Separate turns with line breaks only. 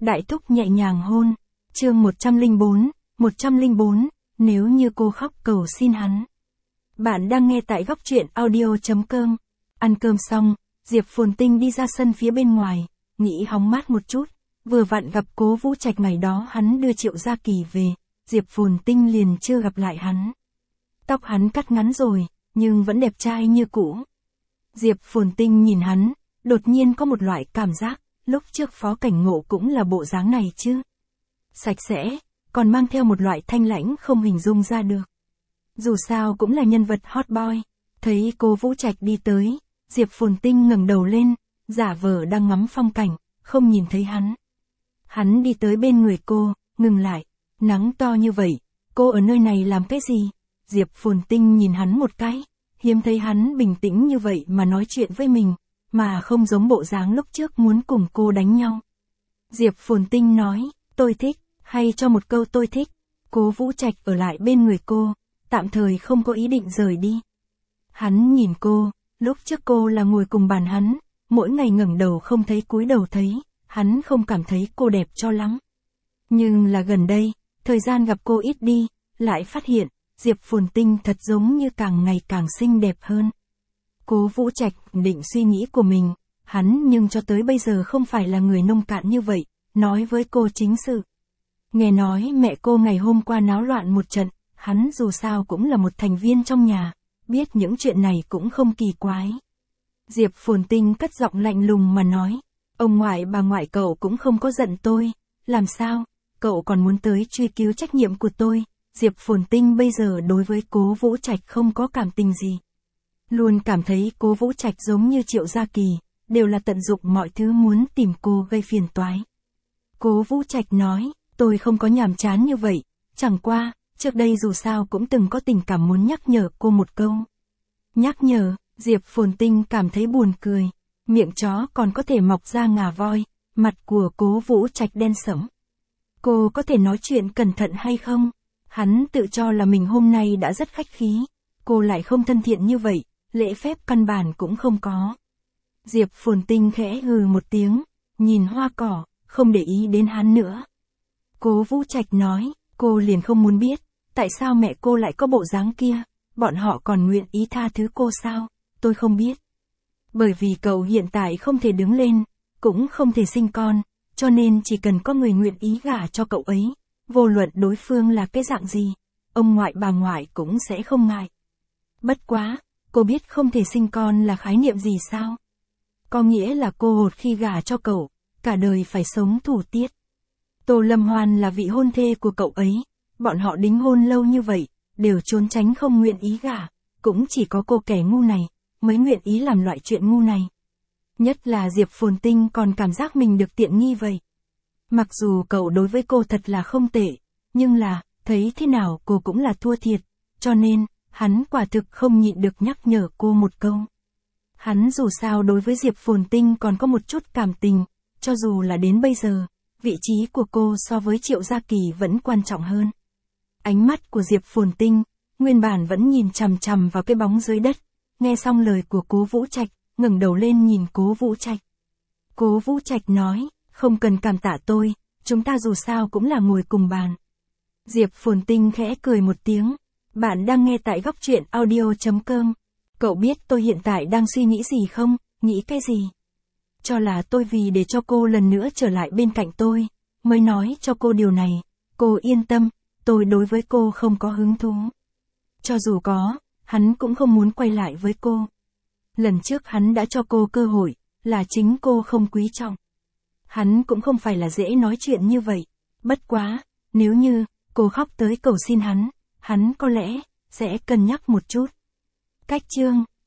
Đại thúc nhẹ nhàng hôn. Chương 104, nếu như cô khóc cầu xin hắn. Bạn đang nghe tại góc truyện audio.com. Ăn cơm xong, Diệp Phồn Tinh đi ra sân phía bên ngoài, nghĩ hóng mát một chút, vừa vặn gặp Cố Vũ Trạch ngày đó hắn đưa Triệu Gia Kỳ về, Diệp Phồn Tinh liền chưa gặp lại hắn. Tóc hắn cắt ngắn rồi, nhưng vẫn đẹp trai như cũ. Diệp Phồn Tinh nhìn hắn, đột nhiên có một loại cảm giác, lúc trước Phó Cảnh Ngộ cũng là bộ dáng này chứ. Sạch sẽ, còn mang theo một loại thanh lãnh không hình dung ra được. Dù sao cũng là nhân vật hot boy. Thấy Cố Vũ Trạch đi tới, Diệp Phồn Tinh ngẩng đầu lên, giả vờ đang ngắm phong cảnh, không nhìn thấy hắn. Hắn đi tới bên người cô, ngừng lại. Nắng to như vậy, cô ở nơi này làm cái gì? Diệp Phồn Tinh nhìn hắn một cái, hiếm thấy hắn bình tĩnh như vậy mà nói chuyện với mình, mà không giống bộ dáng lúc trước muốn cùng cô đánh nhau. Diệp Phồn Tinh nói, tôi thích, hay cho một câu tôi thích. Cố Vũ Trạch ở lại bên người cô, tạm thời không có ý định rời đi. Hắn nhìn cô, lúc trước cô là ngồi cùng bàn hắn, mỗi ngày ngẩng đầu không thấy cúi đầu thấy, hắn không cảm thấy cô đẹp cho lắm. Nhưng là gần đây, thời gian gặp cô ít đi, lại phát hiện, Diệp Phồn Tinh thật giống như càng ngày càng xinh đẹp hơn. Cố Vũ Trạch định suy nghĩ của mình, hắn nhưng cho tới bây giờ không phải là người nông cạn như vậy, nói với cô chính sự. Nghe nói mẹ cô ngày hôm qua náo loạn một trận, hắn dù sao cũng là một thành viên trong nhà, biết những chuyện này cũng không kỳ quái. Diệp Phồn Tinh cất giọng lạnh lùng mà nói, ông ngoại bà ngoại cậu cũng không có giận tôi, làm sao, cậu còn muốn tới truy cứu trách nhiệm của tôi. Diệp Phồn Tinh bây giờ đối với Cố Vũ Trạch không có cảm tình gì. Luôn cảm thấy Cố Vũ Trạch giống như Triệu Gia Kỳ, đều là tận dụng mọi thứ muốn tìm cô gây phiền toái. Cố Vũ Trạch nói, tôi không có nhàm chán như vậy, chẳng qua, trước đây dù sao cũng từng có tình cảm muốn nhắc nhở cô một câu. Nhắc nhở, Diệp Phồn Tinh cảm thấy buồn cười, miệng chó còn có thể mọc ra ngà voi, mặt của Cố Vũ Trạch đen sẫm. Cô có thể nói chuyện cẩn thận hay không? Hắn tự cho là mình hôm nay đã rất khách khí, cô lại không thân thiện như vậy, lễ phép căn bản cũng không có. Diệp Phồn Tinh khẽ hừ một tiếng, nhìn hoa cỏ, không để ý đến hắn nữa. Cố Vũ Trạch nói, cô liền không muốn biết, tại sao mẹ cô lại có bộ dáng kia, bọn họ còn nguyện ý tha thứ cô sao, tôi không biết. Bởi vì cậu hiện tại không thể đứng lên, cũng không thể sinh con, cho nên chỉ cần có người nguyện ý gả cho cậu ấy, vô luận đối phương là cái dạng gì, ông ngoại bà ngoại cũng sẽ không ngại. Bất quá, cô biết không thể sinh con là khái niệm gì sao? Có nghĩa là cô hột khi gả cho cậu, cả đời phải sống thủ tiết. Tô Lâm Hoan là vị hôn thê của cậu ấy, bọn họ đính hôn lâu như vậy, đều trốn tránh không nguyện ý gả, cũng chỉ có cô kẻ ngu này, mới nguyện ý làm loại chuyện ngu này. Nhất là Diệp Phồn Tinh còn cảm giác mình được tiện nghi vậy. Mặc dù cậu đối với cô thật là không tệ, nhưng là, thấy thế nào cô cũng là thua thiệt, cho nên, hắn quả thực không nhịn được nhắc nhở cô một câu. Hắn dù sao đối với Diệp Phồn Tinh còn có một chút cảm tình, cho dù là đến bây giờ, vị trí của cô so với Triệu Gia Kỳ vẫn quan trọng hơn. Ánh mắt của Diệp Phồn Tinh, nguyên bản vẫn nhìn chằm chằm vào cái bóng dưới đất, nghe xong lời của Cố Vũ Trạch, ngẩng đầu lên nhìn Cố Vũ Trạch. Cố Vũ Trạch nói, không cần cảm tạ tôi, chúng ta dù sao cũng là ngồi cùng bàn. Diệp Phồn Tinh khẽ cười một tiếng, bạn đang nghe tại góc truyện audio.com. Cậu biết tôi hiện tại đang suy nghĩ gì không, nghĩ cái gì? Cho là tôi vì để cho cô lần nữa trở lại bên cạnh tôi, mới nói cho cô điều này, cô yên tâm, tôi đối với cô không có hứng thú. Cho dù có, hắn cũng không muốn quay lại với cô. Lần trước hắn đã cho cô cơ hội, là chính cô không quý trọng. Hắn cũng không phải là dễ nói chuyện như vậy, bất quá, nếu như, cô khóc tới cầu xin hắn có lẽ, sẽ cân nhắc một chút. Cách chương